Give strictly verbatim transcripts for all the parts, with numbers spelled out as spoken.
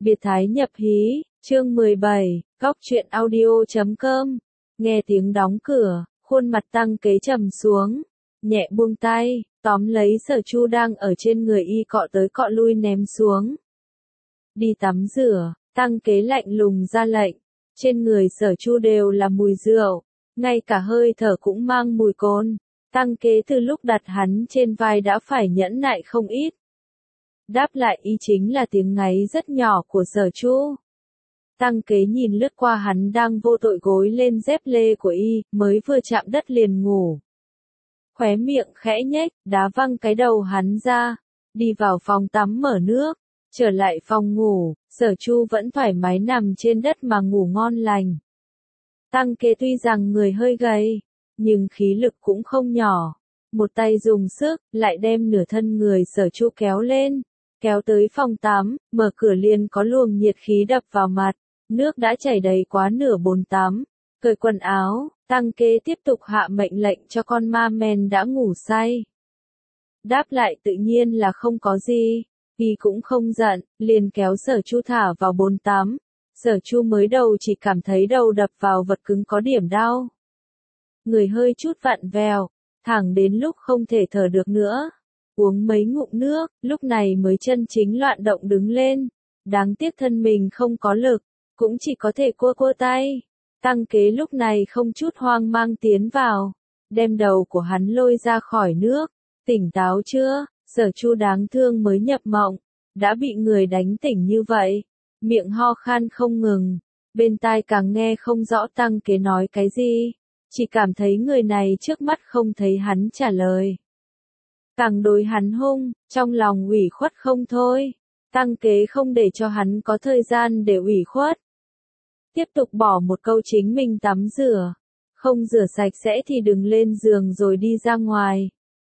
Biệt Thái nhập hí, chương mười bảy, góc truyện audio chấm com. Nghe tiếng đóng cửa, khuôn mặt Tăng Kế trầm xuống, nhẹ buông tay, tóm lấy Sở Chu đang ở trên người y cọ tới cọ lui ném xuống. Đi tắm rửa, Tăng Kế lạnh lùng ra lệnh, trên người Sở Chu đều là mùi rượu, ngay cả hơi thở cũng mang mùi cồn. Tăng Kế từ lúc đặt hắn trên vai đã phải nhẫn nại không ít. Đáp lại y chính là tiếng ngáy rất nhỏ của Sở Chu. Tăng Kế nhìn lướt qua hắn đang vô tội gối lên dép lê của y, mới vừa chạm đất liền ngủ. Khóe miệng khẽ nhếch, đá văng cái đầu hắn ra, đi vào phòng tắm mở nước, trở lại phòng ngủ, Sở Chu vẫn thoải mái nằm trên đất mà ngủ ngon lành. Tăng Kế tuy rằng người hơi gầy, nhưng khí lực cũng không nhỏ. Một tay dùng sức, lại đem nửa thân người Sở Chu kéo lên, kéo tới phòng tắm, mở cửa liền có luồng nhiệt khí đập vào mặt, nước đã chảy đầy quá nửa bồn tắm. Cởi quần áo, Tăng Kế tiếp tục hạ mệnh lệnh cho con ma men đã ngủ say. Đáp lại tự nhiên là không có gì, y cũng không giận, liền kéo Sở Chu thả vào bồn tắm. Sở Chu mới đầu chỉ cảm thấy đầu đập vào vật cứng có điểm đau. Người hơi chút vặn vẹo, thẳng đến lúc không thể thở được nữa. Uống mấy ngụm nước, lúc này mới chân chính loạn động đứng lên. Đáng tiếc thân mình không có lực, cũng chỉ có thể cua cua tay. Tăng Kế lúc này không chút hoang mang tiến vào, đem đầu của hắn lôi ra khỏi nước. Tỉnh táo chưa? Sở Chu đáng thương mới nhập mộng, đã bị người đánh tỉnh như vậy. Miệng ho khan không ngừng, bên tai càng nghe không rõ Tăng Kế nói cái gì. Chỉ cảm thấy người này trước mắt không thấy hắn trả lời. Càng đối hắn hung, trong lòng ủy khuất không thôi. Tăng Kế không để cho hắn có thời gian để ủy khuất. Tiếp tục bỏ một câu chính mình tắm rửa. Không rửa sạch sẽ thì đừng lên giường rồi đi ra ngoài.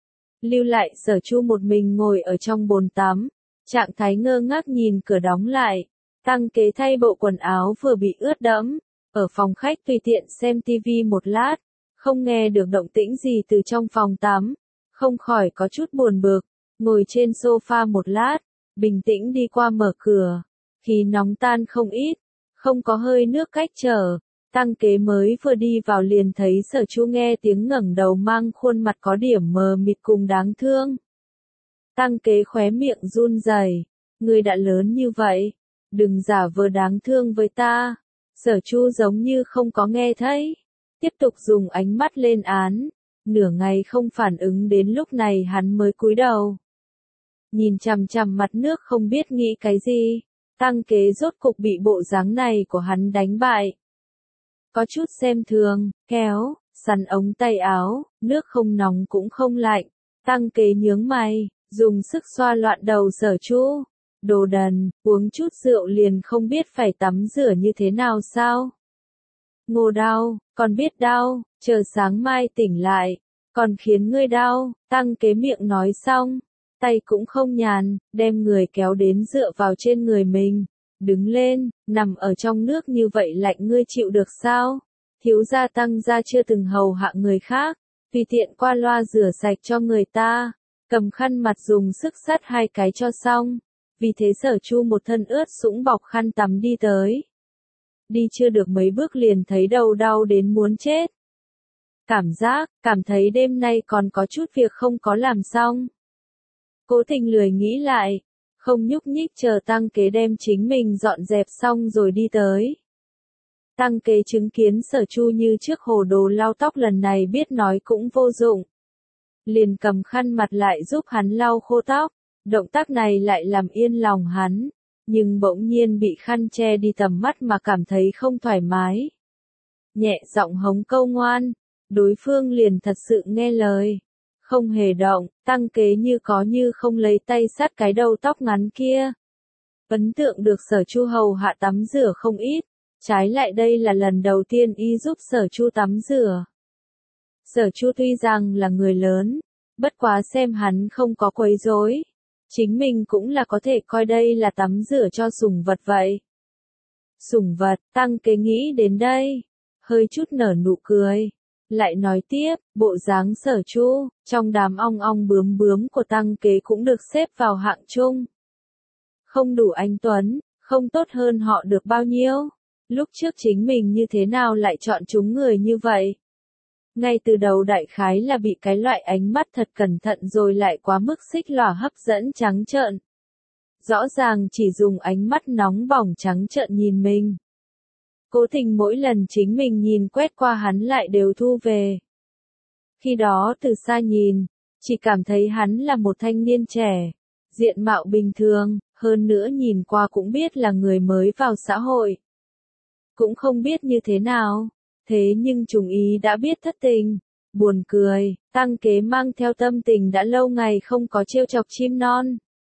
Lưu lại Sở Chu một mình ngồi ở trong bồn tắm. Trạng thái ngơ ngác nhìn cửa đóng lại. Tăng Kế thay bộ quần áo vừa bị ướt đẫm. Ở phòng khách tùy tiện xem tivi một lát. Không nghe được động tĩnh gì từ trong phòng tắm. Không khỏi có chút buồn bực. Ngồi trên sofa một lát. Bình tĩnh đi qua mở cửa. Khí nóng tan không ít. Không có hơi nước cách trở. Tăng Kế mới vừa đi vào liền thấy Sở Chu nghe tiếng ngẩng đầu mang khuôn mặt có điểm mờ mịt cùng đáng thương. Tăng Kế khóe miệng run rẩy. Ngươi đã lớn như vậy. Đừng giả vờ đáng thương với ta. Sở Chu giống như không có nghe thấy. Tiếp tục dùng ánh mắt lên án. Nửa ngày không phản ứng đến lúc này hắn mới cúi đầu. Nhìn chằm chằm mặt nước không biết nghĩ cái gì. Tăng Kế rốt cục bị bộ dáng này của hắn đánh bại. Có chút xem thường, kéo, sắn ống tay áo, nước không nóng cũng không lạnh. Tăng Kế nhướng mày, dùng sức xoa loạn đầu Sở Chu. Đồ đần, uống chút rượu liền không biết phải tắm rửa như thế nào sao? Ngô đau, còn biết đau, chờ sáng mai tỉnh lại, còn khiến ngươi đau. Tăng Kế miệng nói xong, tay cũng không nhàn, đem người kéo đến dựa vào trên người mình. Đứng lên, nằm ở trong nước như vậy lạnh ngươi chịu được sao? Thiếu gia Tăng gia chưa từng hầu hạ người khác, tùy tiện qua loa rửa sạch cho người ta, cầm khăn mặt dùng sức sát hai cái cho xong. Vì thế Sở Chu một thân ướt sũng bọc khăn tắm đi tới. Đi chưa được mấy bước liền thấy đầu đau đến muốn chết. Cảm giác, cảm thấy đêm nay còn có chút việc không có làm xong. Cố tình lười nghĩ lại, không nhúc nhích chờ Tăng Kế đem chính mình dọn dẹp xong rồi đi tới. Tăng Kế chứng kiến Sở Chu như trước hồ đồ lau tóc lần này biết nói cũng vô dụng. Liền cầm khăn mặt lại giúp hắn lau khô tóc. Động tác này lại làm yên lòng hắn, nhưng bỗng nhiên bị khăn che đi tầm mắt mà cảm thấy không thoải mái. Nhẹ giọng hống câu ngoan, đối phương liền thật sự nghe lời. Không hề động, Tăng Kế như có như không lấy tay sát cái đầu tóc ngắn kia. Ấn tượng được Sở Chu hầu hạ tắm rửa không ít, trái lại đây là lần đầu tiên y giúp Sở Chu tắm rửa. Sở Chu tuy rằng là người lớn, bất quá xem hắn không có quấy rối. Chính mình cũng là có thể coi đây là tắm rửa cho sủng vật vậy. Sủng vật, Tăng Kế nghĩ đến đây, hơi chút nở nụ cười. Lại nói tiếp, bộ dáng Sở Chu, trong đám ong ong bướm bướm của Tăng Kế cũng được xếp vào hạng chung. Không đủ anh tuấn, không tốt hơn họ được bao nhiêu. Lúc trước chính mình như thế nào lại chọn chúng người như vậy? Ngay từ đầu đại khái là bị cái loại ánh mắt thật cẩn thận rồi lại quá mức xích lòa hấp dẫn trắng trợn. Rõ ràng chỉ dùng ánh mắt nóng bỏng trắng trợn nhìn mình. Cố tình mỗi lần chính mình nhìn quét qua hắn lại đều thu về. Khi đó từ xa nhìn, chỉ cảm thấy hắn là một thanh niên trẻ, diện mạo bình thường, hơn nữa nhìn qua cũng biết là người mới vào xã hội. Cũng không biết như thế nào, thế nhưng trùng ý đã biết thất tình. Buồn cười, Tăng Kế mang theo tâm tình đã lâu ngày không có trêu chọc chim non.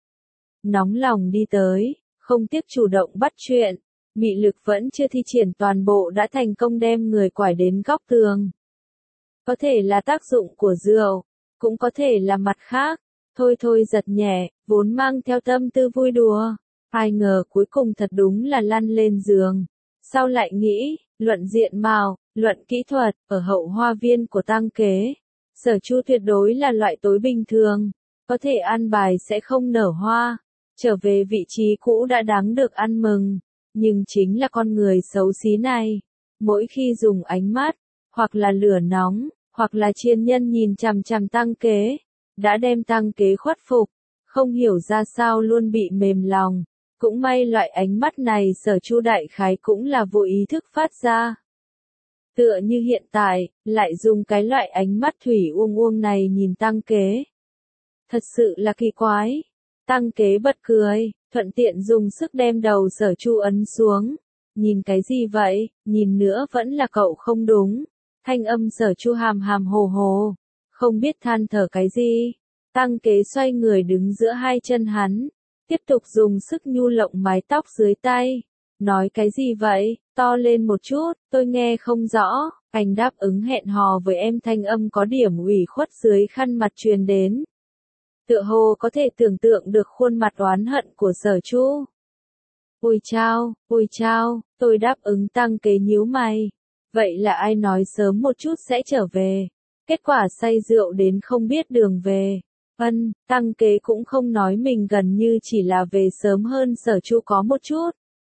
Nóng lòng đi tới, không tiếc chủ động bắt chuyện, mị lực vẫn chưa thi triển toàn bộ đã thành công đem người quải đến góc tường. Có thể là tác dụng của rượu, cũng có thể là mặt khác, thôi thôi giật nhẹ, vốn mang theo tâm tư vui đùa. Ai ngờ cuối cùng thật đúng là lăn lên giường. Sau lại nghĩ, luận diện mạo, luận kỹ thuật, ở hậu hoa viên của Tăng Kế, Sở Chu tuyệt đối là loại tối bình thường, có thể an bài sẽ không nở hoa, trở về vị trí cũ đã đáng được ăn mừng, nhưng chính là con người xấu xí này, mỗi khi dùng ánh mắt, hoặc là lửa nóng, hoặc là chiên nhân nhìn chằm chằm Tăng Kế, đã đem Tăng Kế khuất phục, không hiểu ra sao luôn bị mềm lòng. Cũng may loại ánh mắt này Sở Chu đại khái cũng là vô ý thức phát ra. Tựa như hiện tại, lại dùng cái loại ánh mắt thủy uông uông này nhìn Tăng Kế. Thật sự là kỳ quái. Tăng Kế bật cười, thuận tiện dùng sức đem đầu Sở Chu ấn xuống. Nhìn cái gì vậy, nhìn nữa vẫn là cậu không đúng. Thanh âm Sở Chu hàm hàm hồ hồ, không biết than thở cái gì. Tăng Kế xoay người đứng giữa hai chân hắn. Tiếp tục dùng sức nhu lộng mái tóc dưới tay. Nói cái gì vậy, to lên một chút, tôi nghe không rõ. Anh đáp ứng hẹn hò với em thanh âm có điểm ủy khuất dưới khăn mặt truyền đến. Tựa hồ có thể tưởng tượng được khuôn mặt oán hận của Sở Chu. Ôi chao, ôi chao, tôi đáp ứng. Tăng Kế nhíu mày. Vậy là ai nói sớm một chút sẽ trở về. Kết quả say rượu đến không biết đường về. Ân, Tăng Kế cũng không nói mình gần như chỉ là về sớm hơn Sở Chu có một chút.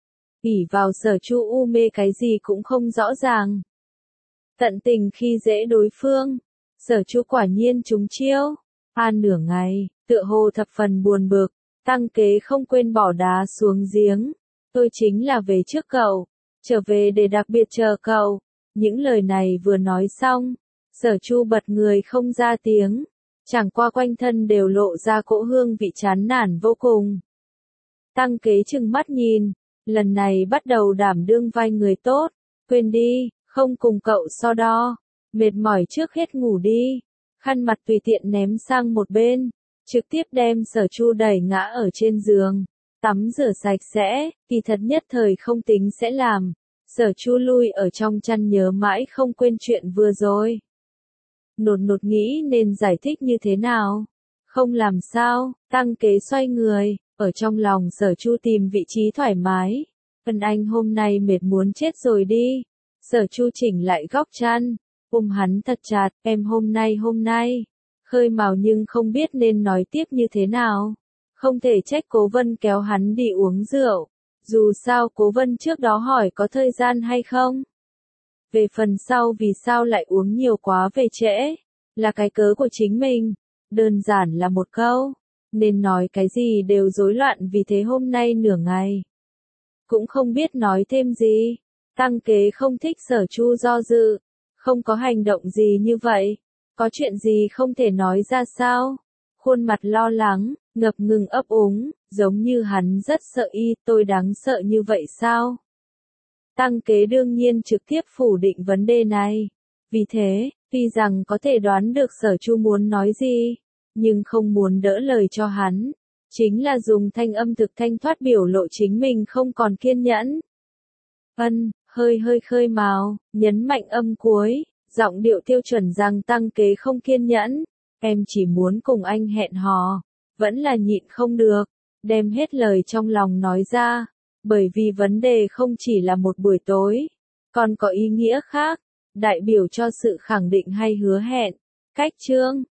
ỷ vào Sở Chu u mê cái gì cũng không rõ ràng. Tận tình khi dễ đối phương, Sở Chu quả nhiên trúng chiêu. An nửa ngày, tựa hồ thập phần buồn bực, Tăng Kế không quên bỏ đá xuống giếng. Tôi chính là về trước cậu, trở về để đặc biệt chờ cậu. Những lời này vừa nói xong, Sở Chu bật người không ra tiếng. Chẳng qua quanh thân đều lộ ra cỗ hương vị chán nản vô cùng. Tăng Kế trừng mắt nhìn, lần này bắt đầu đảm đương vai người tốt, quên đi, không cùng cậu so đo, mệt mỏi trước hết ngủ đi, khăn mặt tùy tiện ném sang một bên, trực tiếp đem Sở Chu đẩy ngã ở trên giường, tắm rửa sạch sẽ, kỳ thật nhất thời không tính sẽ làm, Sở Chu lui ở trong chăn nhớ mãi không quên chuyện vừa rồi. Nột nột nghĩ nên giải thích như thế nào. Không làm sao, Tăng Kế xoay người, ở trong lòng Sở Chu tìm vị trí thoải mái. Vân Anh hôm nay mệt muốn chết rồi đi. Sở Chu chỉnh lại góc chăn, ôm hắn thật chặt, em hôm nay hôm nay. Khơi mào nhưng không biết nên nói tiếp như thế nào. Không thể trách Cố Vân kéo hắn đi uống rượu. Dù sao Cố Vân trước đó hỏi có thời gian hay không. Về phần sau vì sao lại uống nhiều quá về trễ, là cái cớ của chính mình, đơn giản là một câu, nên nói cái gì đều rối loạn vì thế hôm nay nửa ngày. Cũng không biết nói thêm gì, Tăng Kế không thích Sở Chu do dự, không có hành động gì như vậy, có chuyện gì không thể nói ra sao, khuôn mặt lo lắng, ngập ngừng ấp úng, giống như hắn rất sợ y, tôi đáng sợ như vậy sao? Tăng Kế đương nhiên trực tiếp phủ định vấn đề này. Vì thế, tuy rằng có thể đoán được Sở Chu muốn nói gì, nhưng không muốn đỡ lời cho hắn, chính là dùng thanh âm thực thanh thoát biểu lộ chính mình không còn kiên nhẫn. Ân, hơi hơi khơi mào, nhấn mạnh âm cuối, giọng điệu tiêu chuẩn rằng Tăng Kế không kiên nhẫn, em chỉ muốn cùng anh hẹn hò, vẫn là nhịn không được, đem hết lời trong lòng nói ra. Bởi vì vấn đề không chỉ là một buổi tối, còn có ý nghĩa khác, đại biểu cho sự khẳng định hay hứa hẹn. Cách chương